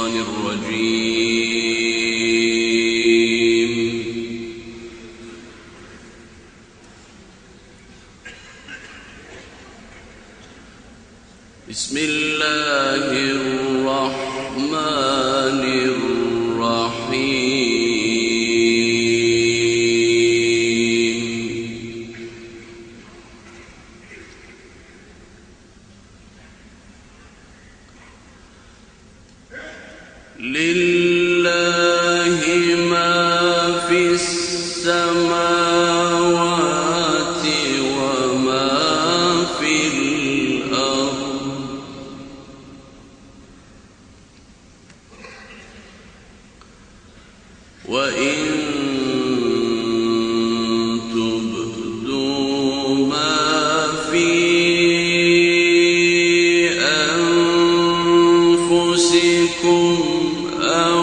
الشيطان الرجيم. بسم الله الرحمن الرحيم. لله ما في السماوات وما في الأرض، وإن تبدوا ما في أنفسكم أو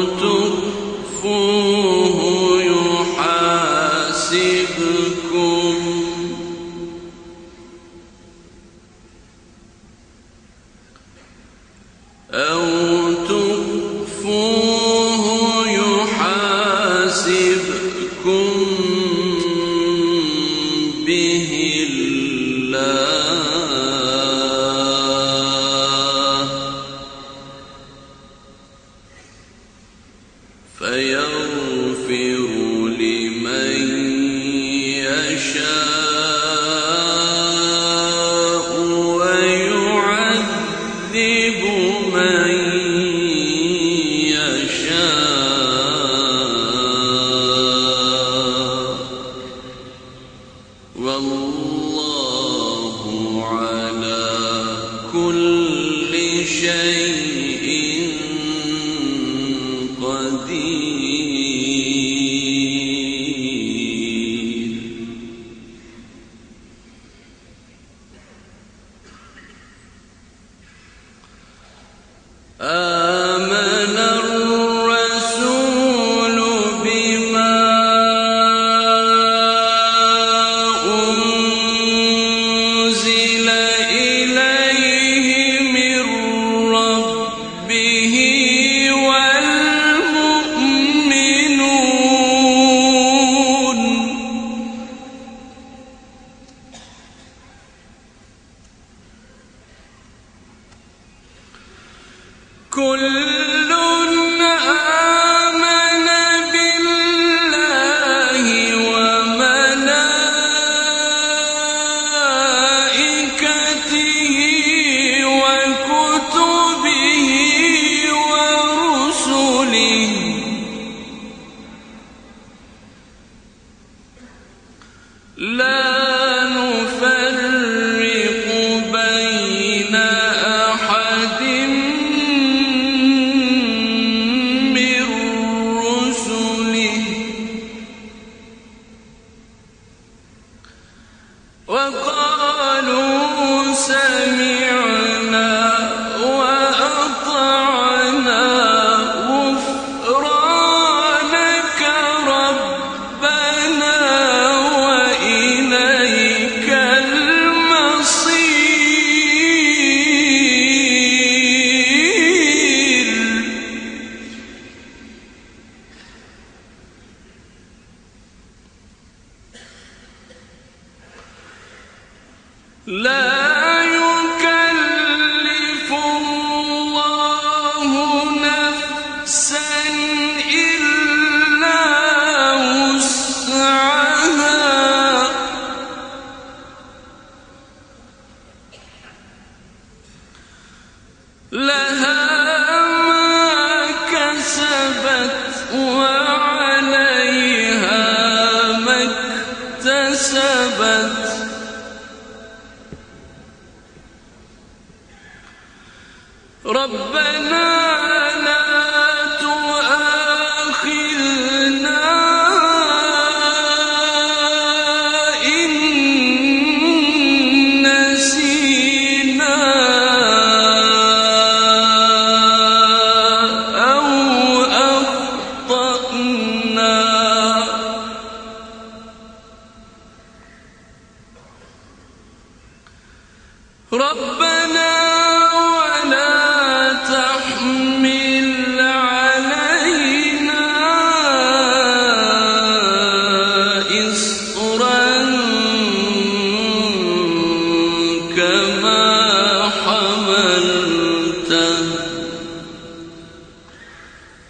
تخفوه يحاسبكم به الله، فيغفر لمن يشاء ويعذب من يشاء، والله على كل شيء قدير. آمن الرسول بما أنزل إليه من ربه والمؤمنون، كل آمن بالله وملائكته وكتبه ورسله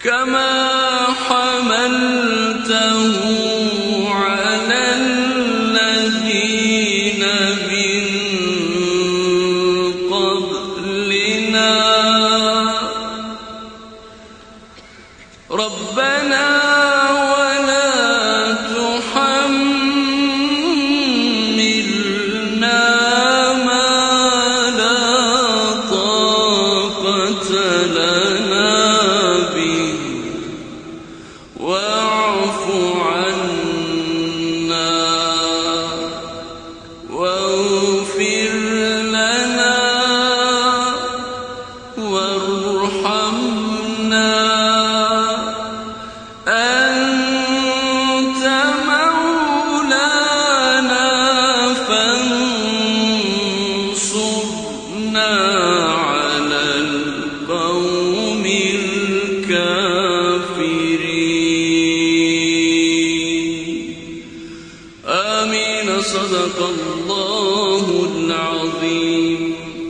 كما حملته على الذين من قبلنا ربنا ولا تحملنا ما لا طاقة لنا به واعف عنا واغفر لنا وارحمنا أنت مولانا فانصرنا على القوم الكافرين.